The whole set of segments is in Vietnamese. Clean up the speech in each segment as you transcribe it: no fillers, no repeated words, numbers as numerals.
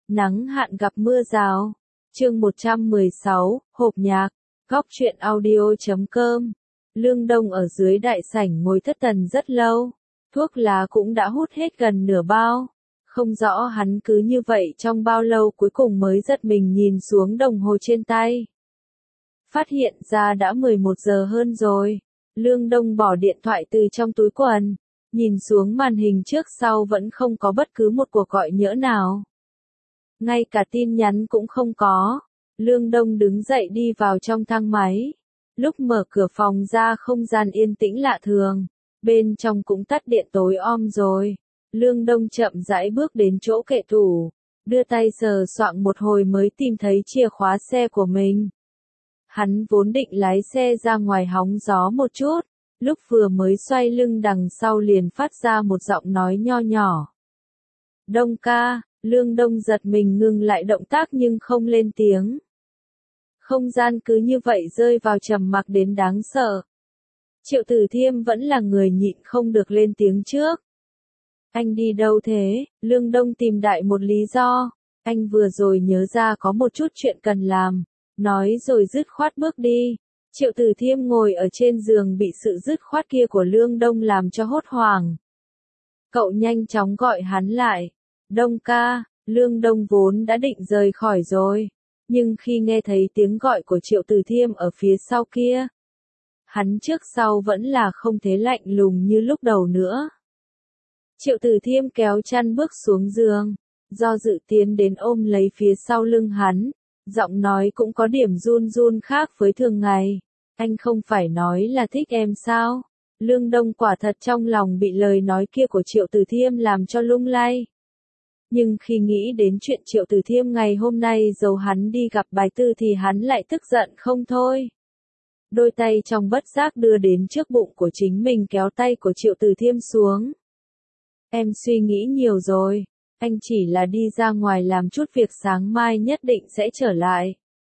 Nắng hạn gặp mưa rào. Chương 116, hộp nhạc. Góc truyện audio.com. Lương Đông ở dưới đại sảnh ngồi thất thần rất lâu. Thuốc lá cũng đã hút hết gần nửa bao. Không rõ hắn cứ như vậy trong bao lâu, cuối cùng mới giật mình nhìn xuống đồng hồ trên tay. Phát hiện ra đã 11 giờ hơn rồi. Lương Đông bỏ điện thoại từ trong túi quần. Nhìn xuống màn hình trước sau vẫn không có bất cứ một cuộc gọi nhỡ nào. Ngay cả tin nhắn cũng không có. Lương Đông đứng dậy đi vào trong thang máy. Lúc mở cửa phòng ra không gian yên tĩnh lạ thường. Bên trong cũng tắt điện tối om rồi. Lương Đông chậm rãi bước đến chỗ kệ tủ. Đưa tay sờ soạng một hồi mới tìm thấy chìa khóa xe của mình. Hắn vốn định lái xe ra ngoài hóng gió một chút. Lúc vừa mới xoay lưng đằng sau liền phát ra một giọng nói nho nhỏ. Đông ca. Lương Đông giật mình ngừng lại động tác nhưng không lên tiếng. Không gian cứ như vậy rơi vào trầm mặc đến đáng sợ. Triệu Tử Thiêm vẫn là người nhịn không được lên tiếng trước. Anh đi đâu thế? Lương Đông tìm đại một lý do. Anh vừa rồi nhớ ra có một chút chuyện cần làm. Nói rồi dứt khoát bước đi. Triệu Tử Thiêm ngồi ở trên giường bị sự dứt khoát kia của Lương Đông làm cho hốt hoảng. Cậu nhanh chóng gọi hắn lại. Đông ca. Lương Đông vốn đã định rời khỏi rồi. Nhưng khi nghe thấy tiếng gọi của Triệu Tử Thiêm ở phía sau kia, hắn trước sau vẫn là không thế lạnh lùng như lúc đầu nữa. Triệu Tử Thiêm kéo chăn bước xuống giường, do dự tiến đến ôm lấy phía sau lưng hắn, giọng nói cũng có điểm run run khác với thường ngày. Anh không phải nói là thích em sao? Lương Đông quả thật trong lòng bị lời nói kia của Triệu Tử Thiêm làm cho lung lay. Nhưng khi nghĩ đến chuyện Triệu Tử Thiêm ngày hôm nay dầu hắn đi gặp bài tư thì hắn lại tức giận không thôi. Đôi tay trong bất giác đưa đến trước bụng của chính mình kéo tay của Triệu Tử Thiêm xuống. Em suy nghĩ nhiều rồi, anh chỉ là đi ra ngoài làm chút việc sáng mai nhất định sẽ trở lại.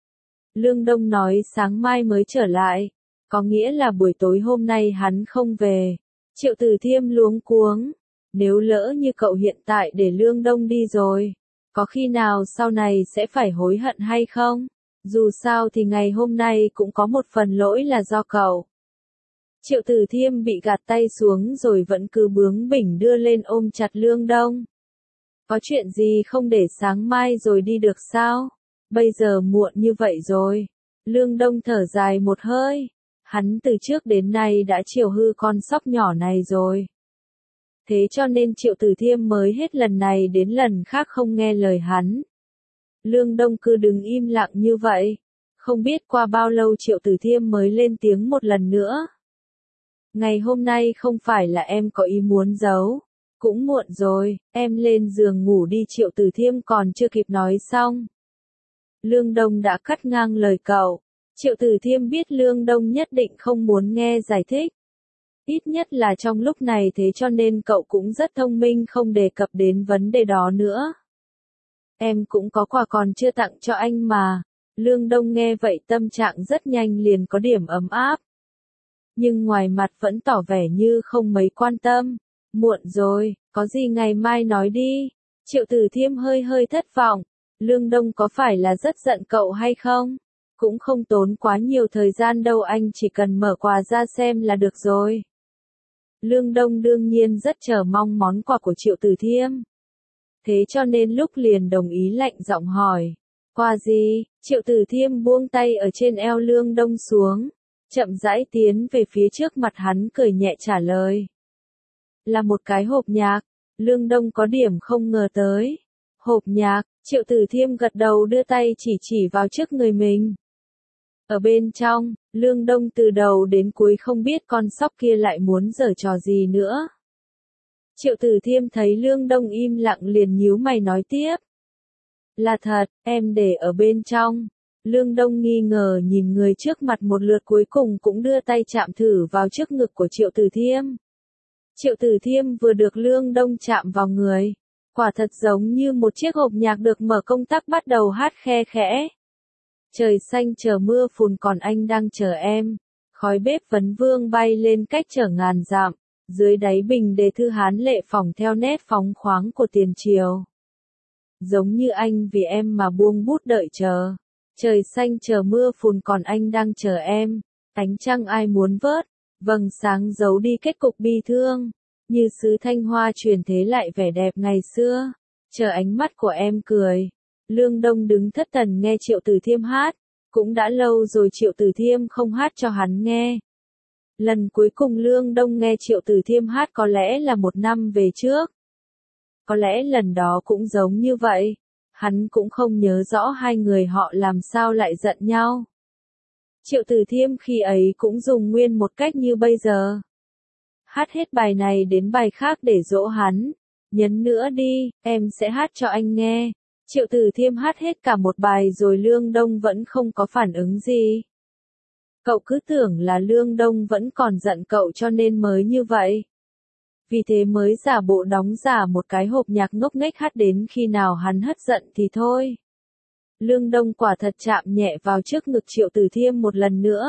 Lương Đông nói sáng mai mới trở lại, có nghĩa là buổi tối hôm nay hắn không về. Triệu Tử Thiêm luống cuống. Nếu lỡ như cậu hiện tại để Lương Đông đi rồi, có khi nào sau này sẽ phải hối hận hay không? Dù sao thì ngày hôm nay cũng có một phần lỗi là do cậu. Triệu Tử Thiêm bị gạt tay xuống rồi vẫn cứ bướng bỉnh đưa lên ôm chặt Lương Đông. Có chuyện gì không để sáng mai rồi đi được sao? Bây giờ muộn như vậy rồi. Lương Đông thở dài một hơi. Hắn từ trước đến nay đã chiều hư con sóc nhỏ này rồi. Thế cho nên Triệu Tử Thiêm mới hết lần này đến lần khác không nghe lời hắn. Lương Đông cứ đứng im lặng như vậy. Không biết qua bao lâu Triệu Tử Thiêm mới lên tiếng một lần nữa. Ngày hôm nay không phải là em có ý muốn giấu. Cũng muộn rồi, em lên giường ngủ đi. Triệu Tử Thiêm còn chưa kịp nói xong. Lương Đông đã cắt ngang lời cậu. Triệu Tử Thiêm biết Lương Đông nhất định không muốn nghe giải thích. Ít nhất là trong lúc này, thế cho nên cậu cũng rất thông minh không đề cập đến vấn đề đó nữa. Em cũng có quà còn chưa tặng cho anh mà. Lương Đông nghe vậy tâm trạng rất nhanh liền có điểm ấm áp. Nhưng ngoài mặt vẫn tỏ vẻ như không mấy quan tâm. Muộn rồi, có gì ngày mai nói đi. Triệu Tử Thiêm hơi thất vọng. Lương Đông có phải là rất giận cậu hay không? Cũng không tốn quá nhiều thời gian đâu, anh chỉ cần mở quà ra xem là được rồi. Lương Đông đương nhiên rất chờ mong món quà của Triệu Tử Thiêm. Thế cho nên lúc liền đồng ý lạnh giọng hỏi. Quà gì? Triệu Tử Thiêm buông tay ở trên eo Lương Đông xuống. Chậm rãi tiến về phía trước mặt hắn cười nhẹ trả lời. Là một cái hộp nhạc. Lương Đông có điểm không ngờ tới. Hộp nhạc. Triệu Tử Thiêm gật đầu đưa tay chỉ vào trước người mình. Ở bên trong, Lương Đông từ đầu đến cuối không biết con sóc kia lại muốn giở trò gì nữa. Triệu Tử Thiêm thấy Lương Đông im lặng liền nhíu mày nói tiếp. Là thật, em để ở bên trong. Lương Đông nghi ngờ nhìn người trước mặt một lượt cuối cùng cũng đưa tay chạm thử vào trước ngực của Triệu Tử Thiêm. Triệu Tử Thiêm vừa được Lương Đông chạm vào người. Quả thật giống như một chiếc hộp nhạc được mở công tắc bắt đầu hát khe khẽ. Trời xanh chờ mưa phùn còn anh đang chờ em. Khói bếp vấn vương bay lên cách trở ngàn dặm. Dưới đáy bình đề thư hán lệ phỏng theo nét phóng khoáng của tiền triều. giống như anh vì em mà buông bút đợi chờ. Trời xanh chờ mưa phùn còn anh đang chờ em. Ánh trăng ai muốn vớt, vầng sáng giấu đi kết cục bi thương. Như sứ thanh hoa truyền thế lại vẻ đẹp ngày xưa. Chờ ánh mắt của em cười. Lương Đông đứng thất thần nghe Triệu Tử Thiêm hát. Cũng đã lâu rồi Triệu Tử Thiêm không hát cho hắn nghe. Lần cuối cùng Lương Đông nghe Triệu Tử Thiêm hát có lẽ là 1 năm về trước. Có lẽ lần đó cũng giống như vậy. Hắn cũng không nhớ rõ hai người họ làm sao lại giận nhau. Triệu Tử Thiêm khi ấy cũng dùng nguyên một cách như bây giờ. Hát hết bài này đến bài khác để dỗ hắn. Nhấn nữa đi, em sẽ hát cho anh nghe. Triệu Tử Thiêm hát hết cả một bài rồi Lương Đông vẫn không có phản ứng gì. Cậu cứ tưởng là Lương Đông vẫn còn giận cậu cho nên mới như vậy. Vì thế mới giả bộ đóng giả một cái hộp nhạc ngốc nghếch hát đến khi nào hắn hất giận thì thôi. Lương Đông quả thật chạm nhẹ vào trước ngực Triệu Tử Thiêm một lần nữa.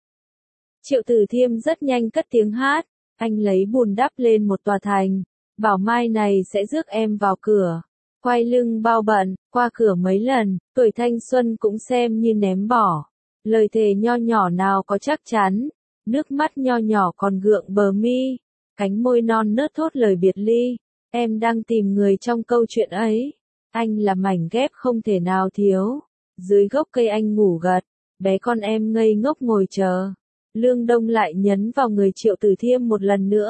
Triệu Tử Thiêm rất nhanh cất tiếng hát. Anh lấy bùn đắp lên một tòa thành. Bảo mai này sẽ rước em vào cửa. Quay lưng bao bận, qua cửa mấy lần, tuổi thanh xuân cũng xem như ném bỏ. Lời thề nho nhỏ nào có chắc chắn. Nước mắt nho nhỏ còn gượng bờ mi. Cánh môi non nớt thốt lời biệt ly. Em đang tìm người trong câu chuyện ấy. Anh là mảnh ghép không thể nào thiếu. Dưới gốc cây anh ngủ gật. Bé con em ngây ngốc ngồi chờ. Lương Đông lại nhấn vào người Triệu Tử Thiêm một lần nữa.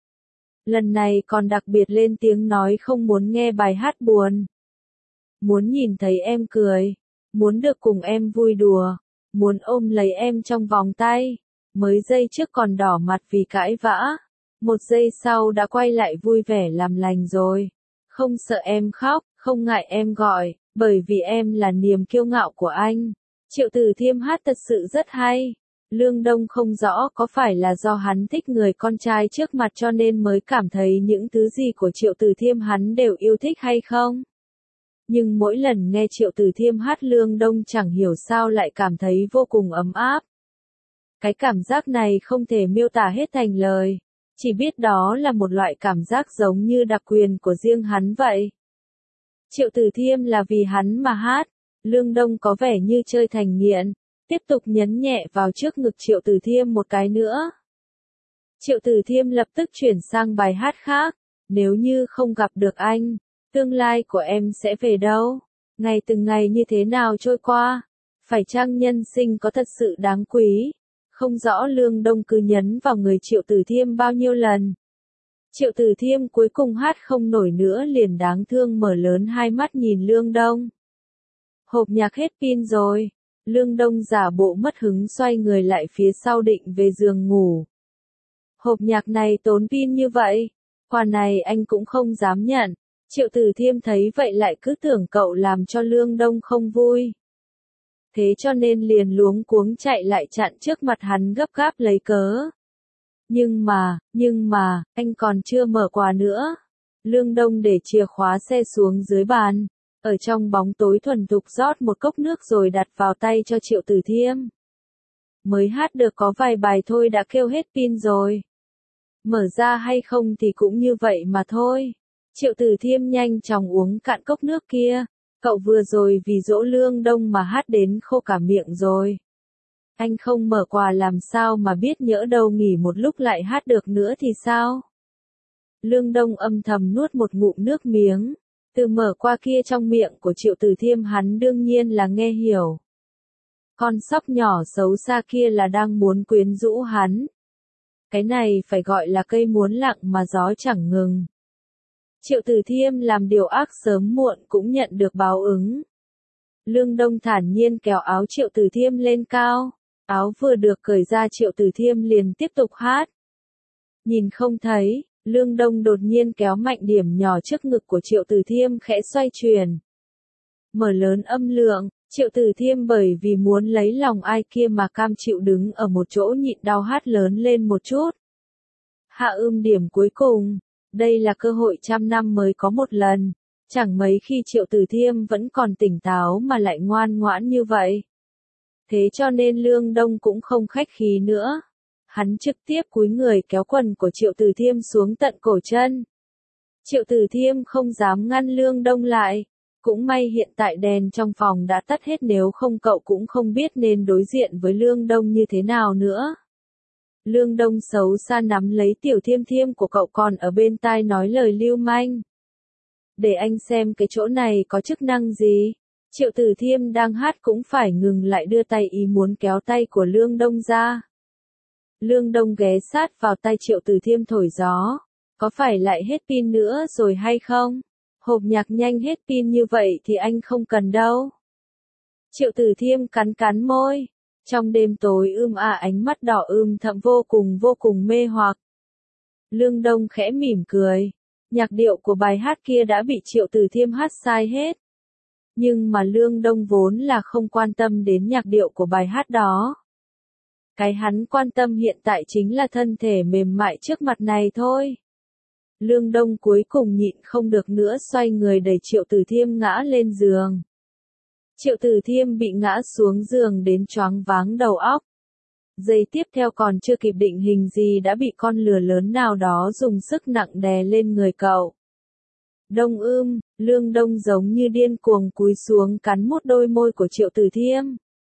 Lần này còn đặc biệt lên tiếng nói không muốn nghe bài hát buồn. Muốn nhìn thấy em cười. Muốn được cùng em vui đùa. Muốn ôm lấy em trong vòng tay. Mới giây trước còn đỏ mặt vì cãi vã. 1 giây sau đã quay lại vui vẻ làm lành rồi. Không sợ em khóc, không ngại em gọi, bởi vì em là niềm kiêu ngạo của anh. Triệu Tử Thiêm hát thật sự rất hay. Lương Đông không rõ có phải là do hắn thích người con trai trước mặt cho nên mới cảm thấy những thứ gì của Triệu Tử Thiêm hắn đều yêu thích hay không. Nhưng mỗi lần nghe Triệu Tử Thiêm hát Lương Đông chẳng hiểu sao lại cảm thấy vô cùng ấm áp. Cái cảm giác này không thể miêu tả hết thành lời. Chỉ biết đó là một loại cảm giác giống như đặc quyền của riêng hắn vậy. Triệu Tử Thiêm là vì hắn mà hát. Lương Đông có vẻ như chơi thành nghiện. Tiếp tục nhấn nhẹ vào trước ngực Triệu Tử Thiêm một cái nữa. Triệu Tử Thiêm lập tức chuyển sang bài hát khác. Nếu như không gặp được anh, tương lai của em sẽ về đâu? Ngày từng ngày như thế nào trôi qua? Phải chăng nhân sinh có thật sự đáng quý? Không rõ Lương Đông cứ nhấn vào người Triệu Tử Thiêm bao nhiêu lần. Triệu Tử Thiêm cuối cùng hát không nổi nữa liền đáng thương mở lớn hai mắt nhìn Lương Đông. Hộp nhạc hết pin rồi. Lương Đông giả bộ mất hứng xoay người lại phía sau định về giường ngủ. Hộp nhạc này tốn pin như vậy. Quà này anh cũng không dám nhận. Triệu Tử Thiêm thấy vậy lại cứ tưởng cậu làm cho Lương Đông không vui. Thế cho nên liền luống cuống chạy lại chặn trước mặt hắn gấp gáp lấy cớ. Nhưng mà, anh còn chưa mở quà nữa. Lương Đông để chìa khóa xe xuống dưới bàn. Ở trong bóng tối thuần thục rót một cốc nước rồi đặt vào tay cho Triệu Tử Thiêm. Mới hát được có vài bài thôi đã kêu hết pin rồi. Mở ra hay không thì cũng như vậy mà thôi. Triệu Tử Thiêm nhanh chóng uống cạn cốc nước kia. Cậu vừa rồi vì dỗ Lương Đông mà hát đến khô cả miệng rồi. Anh không mở quà làm sao mà biết nhỡ đâu nghỉ một lúc lại hát được nữa thì sao? Lương Đông âm thầm nuốt một ngụm nước miếng. Từ mở qua kia trong miệng của Triệu Tử Thiêm hắn đương nhiên là nghe hiểu. Con sóc nhỏ xấu xa kia là đang muốn quyến rũ hắn. Cái này phải gọi là cây muốn lặng mà gió chẳng ngừng. Triệu Tử Thiêm làm điều ác sớm muộn cũng nhận được báo ứng. Lương Đông thản nhiên kéo áo Triệu Tử Thiêm lên cao. Áo vừa được cởi ra Triệu Tử Thiêm liền tiếp tục hát. Nhìn không thấy, Lương Đông đột nhiên kéo mạnh điểm nhỏ trước ngực của Triệu Tử Thiêm khẽ xoay chuyển. Mở lớn âm lượng, Triệu Tử Thiêm bởi vì muốn lấy lòng ai kia mà cam chịu đứng ở một chỗ nhịn đau hát lớn lên một chút. Hạ điểm cuối cùng, đây là cơ hội 100 năm mới có một lần. Chẳng mấy khi Triệu Tử Thiêm vẫn còn tỉnh táo mà lại ngoan ngoãn như vậy. Thế cho nên Lương Đông cũng không khách khí nữa. Hắn trực tiếp cúi người kéo quần của Triệu Tử Thiêm xuống tận cổ chân. Triệu Tử Thiêm không dám ngăn Lương Đông lại. Cũng may hiện tại đèn trong phòng đã tắt hết, nếu không cậu cũng không biết nên đối diện với Lương Đông như thế nào nữa. Lương Đông xấu xa nắm lấy Tiểu Thiêm Thiêm của cậu, còn ở bên tai nói lời lưu manh. Để anh xem cái chỗ này có chức năng gì. Triệu Tử Thiêm đang hát cũng phải ngừng lại, đưa tay ý muốn kéo tay của Lương Đông ra. Lương Đông ghé sát vào tay Triệu Tử Thiêm thổi gió. Có phải lại hết pin nữa rồi hay không? Hộp nhạc nhanh hết pin như vậy thì anh không cần đâu. Triệu Tử Thiêm cắn cắn môi. Trong đêm tối ánh mắt đỏ thẫm vô cùng mê hoặc. Lương Đông khẽ mỉm cười. Nhạc điệu của bài hát kia đã bị Triệu Tử Thiêm hát sai hết. Nhưng mà Lương Đông vốn là không quan tâm đến nhạc điệu của bài hát đó. Cái hắn quan tâm hiện tại chính là thân thể mềm mại trước mặt này thôi. Lương Đông cuối cùng nhịn không được nữa, xoay người đẩy Triệu Tử Thiêm ngã lên giường. Triệu Tử Thiêm bị ngã xuống giường đến choáng váng đầu óc. Giây tiếp theo còn chưa kịp định hình gì đã bị con lừa lớn nào đó dùng sức nặng đè lên người cậu. Đông Lương Đông giống như điên cuồng cúi xuống cắn một đôi môi của Triệu Tử Thiêm.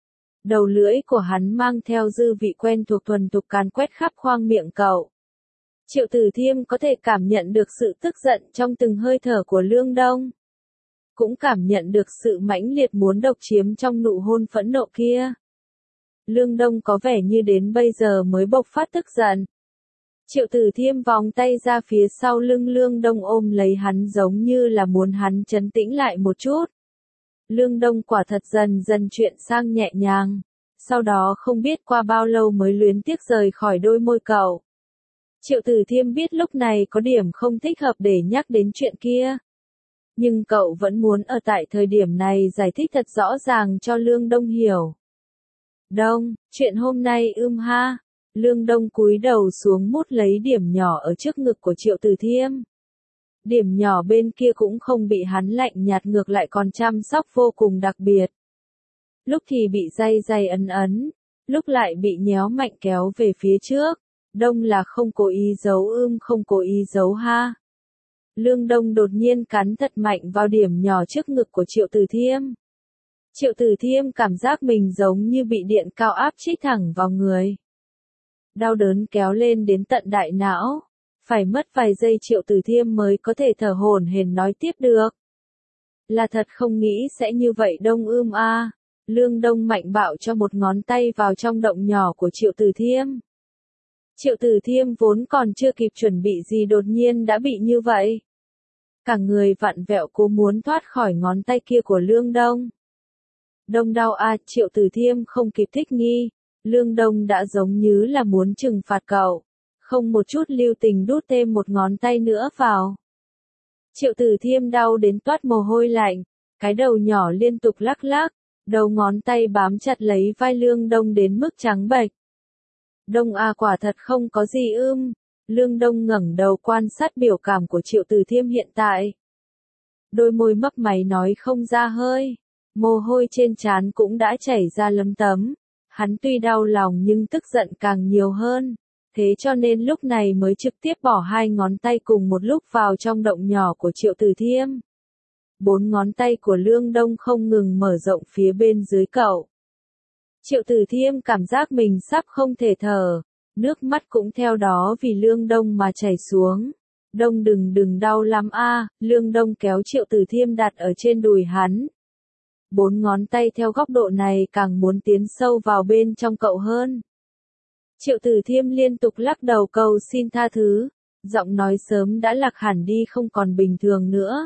Đầu lưỡi của hắn mang theo dư vị quen thuộc thuần thục càn quét khắp khoang miệng cậu. Triệu Tử Thiêm có thể cảm nhận được sự tức giận trong từng hơi thở của Lương Đông. Cũng cảm nhận được sự mãnh liệt muốn độc chiếm trong nụ hôn phẫn nộ kia. Lương Đông có vẻ như đến bây giờ mới bộc phát tức giận. Triệu Tử Thiêm vòng tay ra phía sau lưng Lương Đông ôm lấy hắn giống như là muốn hắn trấn tĩnh lại một chút. Lương Đông quả thật dần dần chuyển sang nhẹ nhàng. Sau đó không biết qua bao lâu mới luyến tiếc rời khỏi đôi môi cậu. Triệu Tử Thiêm biết lúc này có điểm không thích hợp để nhắc đến chuyện kia. Nhưng cậu vẫn muốn ở tại thời điểm này giải thích thật rõ ràng cho Lương Đông hiểu. Đông, chuyện hôm nay ha. Lương Đông cúi đầu xuống mút lấy điểm nhỏ ở trước ngực của Triệu Tử Thiêm. Điểm nhỏ bên kia cũng không bị hắn lạnh nhạt, ngược lại còn chăm sóc vô cùng đặc biệt. Lúc thì bị day ấn, lúc lại bị nhéo mạnh kéo về phía trước. Đông là không cố ý giấu không cố ý giấu ha. Lương Đông đột nhiên cắn thật mạnh vào điểm nhỏ trước ngực của Triệu Tử Thiêm. Triệu Tử Thiêm cảm giác mình giống như bị điện cao áp chích thẳng vào người. Đau đớn kéo lên đến tận đại não. Phải mất vài giây Triệu Tử Thiêm mới có thể thở hổn hển nói tiếp được. Là thật không nghĩ sẽ như vậy Đông a. Lương Đông mạnh bạo cho một ngón tay vào trong động nhỏ của Triệu Tử Thiêm. Triệu Tử Thiêm vốn còn chưa kịp chuẩn bị gì đột nhiên đã bị như vậy. Cả người vặn vẹo cố muốn thoát khỏi ngón tay kia của Lương Đông. Đông đau Triệu Tử Thiêm không kịp thích nghi. Lương Đông đã giống như là muốn trừng phạt cậu. Không một chút lưu tình đút thêm một ngón tay nữa vào. Triệu Tử Thiêm đau đến toát mồ hôi lạnh. Cái đầu nhỏ liên tục lắc lắc. Đầu ngón tay bám chặt lấy vai Lương Đông đến mức trắng bệch. Đông quả thật không có gì Lương Đông ngẩng đầu quan sát biểu cảm của Triệu Tử Thiêm hiện tại. Đôi môi mấp máy nói không ra hơi. Mồ hôi trên trán cũng đã chảy ra lấm tấm. Hắn tuy đau lòng nhưng tức giận càng nhiều hơn. Thế cho nên lúc này mới trực tiếp bỏ hai ngón tay cùng một lúc vào trong động nhỏ của Triệu Tử Thiêm. 4 ngón tay của Lương Đông không ngừng mở rộng phía bên dưới cậu. Triệu Tử Thiêm cảm giác mình sắp không thể thở. Nước mắt cũng theo đó vì Lương Đông mà chảy xuống. Đông đừng đau lắm Lương Đông kéo Triệu Tử Thiêm đặt ở trên đùi hắn. 4 ngón tay theo góc độ này càng muốn tiến sâu vào bên trong cậu hơn. Triệu Tử Thiêm liên tục lắc đầu cầu xin tha thứ. Giọng nói sớm đã lạc hẳn đi, không còn bình thường nữa.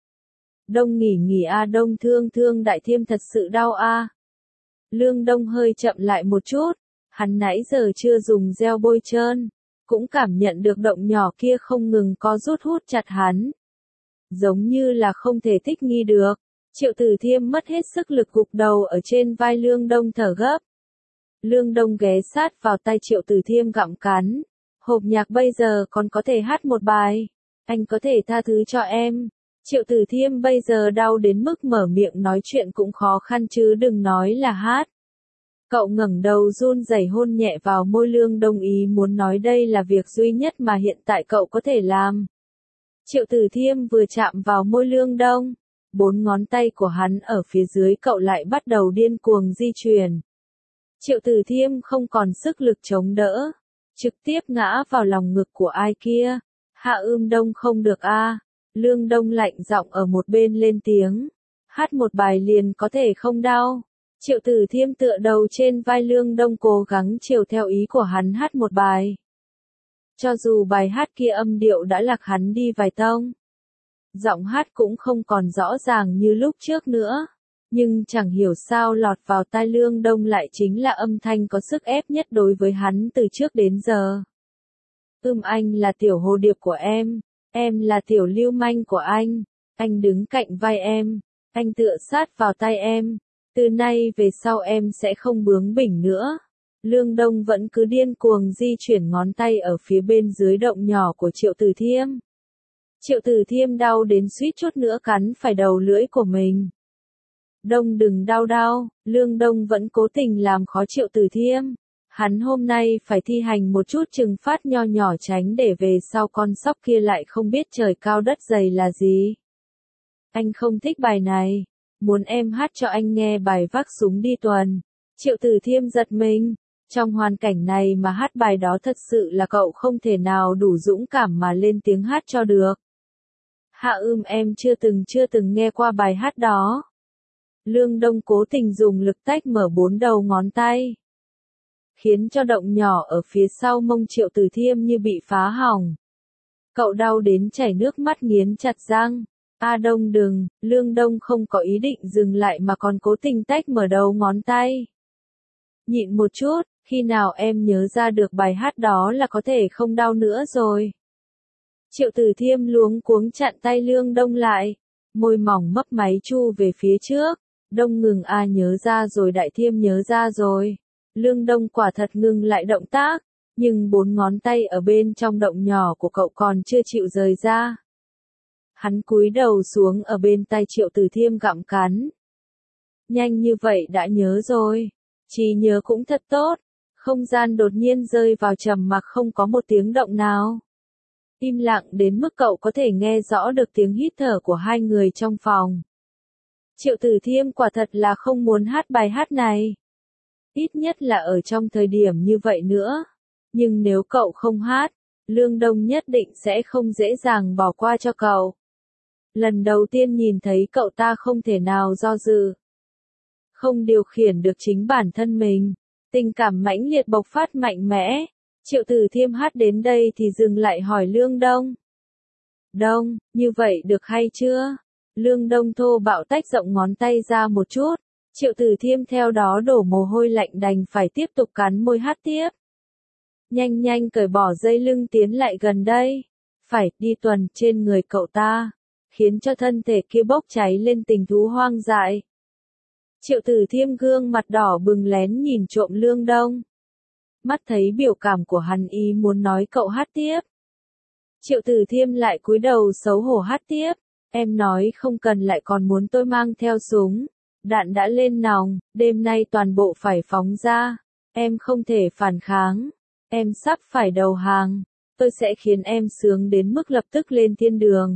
Đông nghỉ Đông thương đại Thiêm thật sự đau Lương Đông hơi chậm lại một chút. Hắn nãy giờ chưa dùng gel bôi trơn. Cũng cảm nhận được động nhỏ kia không ngừng co rút hút chặt hắn. Giống như là không thể thích nghi được. Triệu Tử Thiêm mất hết sức lực gục đầu ở trên vai Lương Đông thở gấp. Lương Đông ghé sát vào tay Triệu Tử Thiêm gặm cắn. Hộp nhạc bây giờ còn có thể hát một bài. Anh có thể tha thứ cho em. Triệu Tử Thiêm bây giờ đau đến mức mở miệng nói chuyện cũng khó khăn chứ đừng nói là hát. Cậu ngẩng đầu run rẩy hôn nhẹ vào môi Lương Đông, ý muốn nói đây là việc duy nhất mà hiện tại cậu có thể làm. Triệu Tử Thiêm vừa chạm vào môi Lương Đông, 4 ngón tay của hắn ở phía dưới cậu lại bắt đầu điên cuồng di chuyển. Triệu Tử Thiêm không còn sức lực chống đỡ, trực tiếp ngã vào lòng ngực của ai kia. Hạ Ưm Đông không được a. Lương Đông lạnh giọng ở một bên lên tiếng. Hát một bài liền có thể không đau. Triệu Tử Thiêm tựa đầu trên vai Lương Đông cố gắng chiều theo ý của hắn hát một bài. Cho dù bài hát kia âm điệu đã lạc hắn đi vài tông. Giọng hát cũng không còn rõ ràng như lúc trước nữa. Nhưng chẳng hiểu sao lọt vào tai Lương Đông lại chính là âm thanh có sức ép nhất đối với hắn từ trước đến giờ. Anh là tiểu hồ điệp của em là tiểu lưu manh của anh đứng cạnh vai em, anh tựa sát vào tai em, từ nay về sau em sẽ không bướng bỉnh nữa. Lương Đông vẫn cứ điên cuồng di chuyển ngón tay ở phía bên dưới động nhỏ của Triệu Tử Thiêm. Triệu Tử Thiêm đau đến suýt chút nữa cắn phải đầu lưỡi của mình. Đông đừng đau, Lương Đông vẫn cố tình làm khó Triệu Tử Thiêm. Hắn hôm nay phải thi hành một chút trừng phạt nho nhỏ tránh để về sau con sóc kia lại không biết trời cao đất dày là gì. Anh không thích bài này, muốn em hát cho anh nghe bài vác súng đi tuần. Triệu Tử Thiêm giật mình, trong hoàn cảnh này mà hát bài đó thật sự là cậu không thể nào đủ dũng cảm mà lên tiếng hát cho được. Hạ em chưa từng nghe qua bài hát đó. Lương Đông cố tình dùng lực tách mở 4 đầu ngón tay, khiến cho động nhỏ ở phía sau mông Triệu Tử Thiêm như bị phá hỏng. Cậu đau đến chảy nước mắt nghiến chặt răng. Đông đừng, Lương Đông không có ý định dừng lại mà còn cố tình tách mở đầu ngón tay. Nhịn một chút, khi nào em nhớ ra được bài hát đó là có thể không đau nữa rồi. Triệu Tử Thiêm luống cuống chặn tay Lương Đông lại, môi mỏng mấp máy chu về phía trước. Đông ngừng nhớ ra rồi Đại Thiêm nhớ ra rồi. Lương Đông quả thật ngừng lại động tác, nhưng 4 ngón tay ở bên trong động nhỏ của cậu còn chưa chịu rời ra. Hắn cúi đầu xuống ở bên tai Triệu Tử Thiêm gặm cắn. Nhanh như vậy đã nhớ rồi, trí nhớ cũng thật tốt. Không gian đột nhiên rơi vào trầm mặc không có một tiếng động nào. Im lặng đến mức cậu có thể nghe rõ được tiếng hít thở của hai người trong phòng. Triệu Tử Thiêm quả thật là không muốn hát bài hát này. Ít nhất là ở trong thời điểm như vậy nữa. Nhưng nếu cậu không hát, Lương Đông nhất định sẽ không dễ dàng bỏ qua cho cậu. Lần đầu tiên nhìn thấy cậu ta không thể nào do dự. Không điều khiển được chính bản thân mình. Tình cảm mãnh liệt bộc phát mạnh mẽ. Triệu Tử Thiêm hát đến đây thì dừng lại hỏi Lương Đông. Đông, như vậy được hay chưa? Lương Đông thô bạo tách rộng ngón tay ra một chút. Triệu Tử Thiêm theo đó đổ mồ hôi lạnh đành phải tiếp tục cắn môi hát tiếp. Nhanh cởi bỏ dây lưng tiến lại gần đây. Phải đi tuần trên người cậu ta, khiến cho thân thể kia bốc cháy lên tình thú hoang dại. Triệu Tử Thiêm gương mặt đỏ bừng lén nhìn trộm Lương Đông. Mắt thấy biểu cảm của hắn ý muốn nói cậu hát tiếp. Triệu Tử Thiêm lại cúi đầu xấu hổ hát tiếp. Em nói không cần lại còn muốn tôi mang theo súng. Đạn đã lên nòng, đêm nay toàn bộ phải phóng ra. Em không thể phản kháng. Em sắp phải đầu hàng. Tôi sẽ khiến em sướng đến mức lập tức lên thiên đường.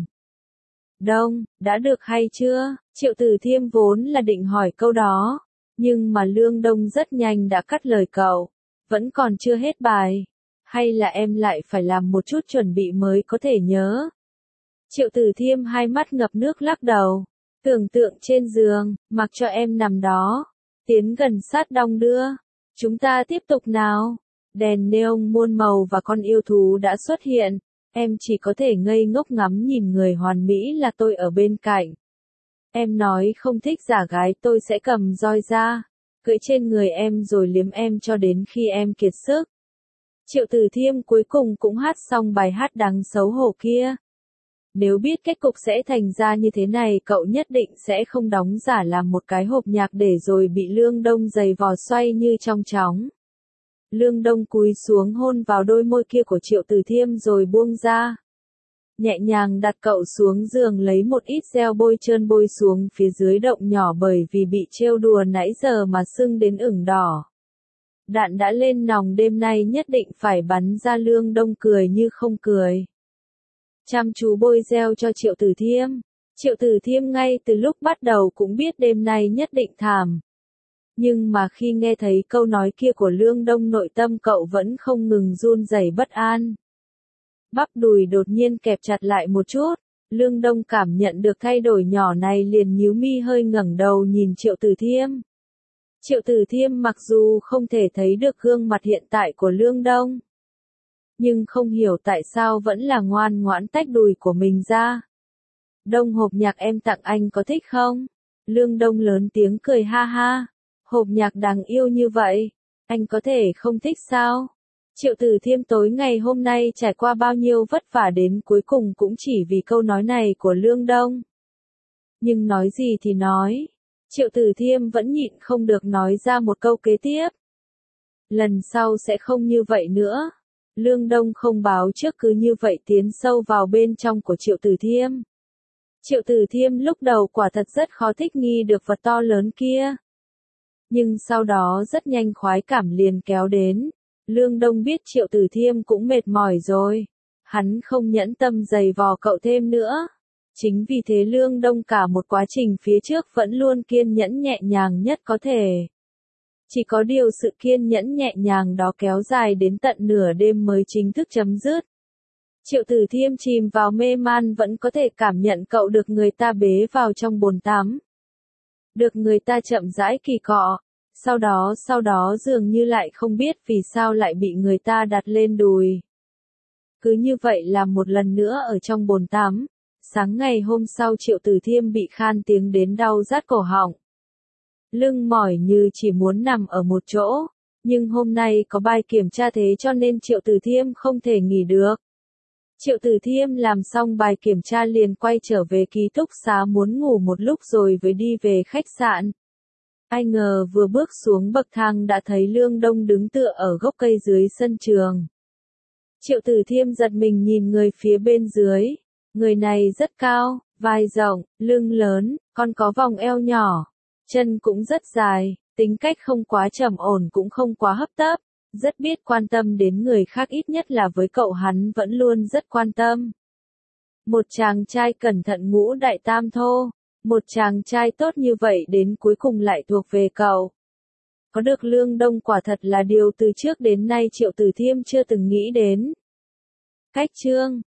Đông, đã được hay chưa? Triệu Tử Thiêm vốn là định hỏi câu đó. Nhưng mà Lương Đông rất nhanh đã cắt lời cậu. Vẫn còn chưa hết bài. Hay là em lại phải làm một chút chuẩn bị mới có thể nhớ? Triệu Tử Thiêm hai mắt ngập nước lắc đầu. Tưởng tượng trên giường, mặc cho em nằm đó. Tiến gần sát đong đưa. Chúng ta tiếp tục nào. Đèn neon muôn màu và con yêu thú đã xuất hiện. Em chỉ có thể ngây ngốc ngắm nhìn người hoàn mỹ là tôi ở bên cạnh. Em nói không thích giả gái tôi sẽ cầm roi ra. Cưỡi trên người em rồi liếm em cho đến khi em kiệt sức. Triệu Tử Thiêm cuối cùng cũng hát xong bài hát đáng xấu hổ kia. Nếu biết kết cục sẽ thành ra như thế này cậu nhất định sẽ không đóng giả làm một cái hộp nhạc để rồi bị Lương Đông giày vò xoay như trong chóng. Lương Đông cúi xuống hôn vào đôi môi kia của Triệu Tử Thiêm rồi buông ra. Nhẹ nhàng đặt cậu xuống giường lấy một ít gel bôi trơn bôi xuống phía dưới động nhỏ bởi vì bị trêu đùa nãy giờ mà sưng đến ửng đỏ. Đạn đã lên nòng đêm nay nhất định phải bắn ra. Lương Đông cười như không cười. Chăm chú bôi gel cho Triệu Tử Thiêm. Triệu Tử Thiêm ngay từ lúc bắt đầu cũng biết đêm nay nhất định thảm. Nhưng mà khi nghe thấy câu nói kia của Lương Đông, nội tâm cậu vẫn không ngừng run rẩy bất an. Bắp đùi đột nhiên kẹp chặt lại một chút, Lương Đông cảm nhận được thay đổi nhỏ này liền nhíu mi hơi ngẩng đầu nhìn Triệu Tử Thiêm. Triệu Tử Thiêm mặc dù không thể thấy được gương mặt hiện tại của Lương Đông, nhưng không hiểu tại sao vẫn là ngoan ngoãn tách đùi của mình ra. Đông, hộp nhạc em tặng anh có thích không? Lương Đông lớn tiếng cười ha ha. Hộp nhạc đáng yêu như vậy, anh có thể không thích sao? Triệu Tử Thiêm tối ngày hôm nay trải qua bao nhiêu vất vả đến cuối cùng cũng chỉ vì câu nói này của Lương Đông. Nhưng nói gì thì nói, Triệu Tử Thiêm vẫn nhịn không được nói ra một câu kế tiếp. Lần sau sẽ không như vậy nữa. Lương Đông không báo trước cứ như vậy tiến sâu vào bên trong của Triệu Tử Thiêm. Triệu Tử Thiêm lúc đầu quả thật rất khó thích nghi được vật to lớn kia. Nhưng sau đó rất nhanh khoái cảm liền kéo đến. Lương Đông biết Triệu Tử Thiêm cũng mệt mỏi rồi. Hắn không nhẫn tâm giày vò cậu thêm nữa. Chính vì thế Lương Đông cả một quá trình phía trước vẫn luôn kiên nhẫn nhẹ nhàng nhất có thể. Chỉ có điều sự kiên nhẫn nhẹ nhàng đó kéo dài đến tận nửa đêm mới chính thức chấm dứt. Triệu Tử Thiêm chìm vào mê man vẫn có thể cảm nhận cậu được người ta bế vào trong bồn tắm. Được người ta chậm rãi kỳ cọ. Sau đó dường như lại không biết vì sao lại bị người ta đặt lên đùi. Cứ như vậy làm một lần nữa ở trong bồn tắm. Sáng ngày hôm sau Triệu Tử Thiêm bị khan tiếng đến đau rát cổ họng. Lưng mỏi như chỉ muốn nằm ở một chỗ. Nhưng hôm nay có bài kiểm tra thế cho nên Triệu Tử Thiêm không thể nghỉ được. Triệu Tử Thiêm làm xong bài kiểm tra liền quay trở về ký túc xá muốn ngủ một lúc rồi mới đi về khách sạn. Ai ngờ vừa bước xuống bậc thang đã thấy Lương Đông đứng tựa ở gốc cây dưới sân trường. Triệu Tử Thiêm giật mình nhìn người phía bên dưới. Người này rất cao, vai rộng, lưng lớn, còn có vòng eo nhỏ. Chân cũng rất dài, tính cách không quá trầm ổn cũng không quá hấp tấp. Rất biết quan tâm đến người khác, ít nhất là với cậu hắn vẫn luôn rất quan tâm. Một chàng trai cẩn thận ngũ đại tam thô. Một chàng trai tốt như vậy đến cuối cùng lại thuộc về cậu. Có được Lương Đông quả thật là điều từ trước đến nay Triệu Tử Thiêm chưa từng nghĩ đến. Cách chương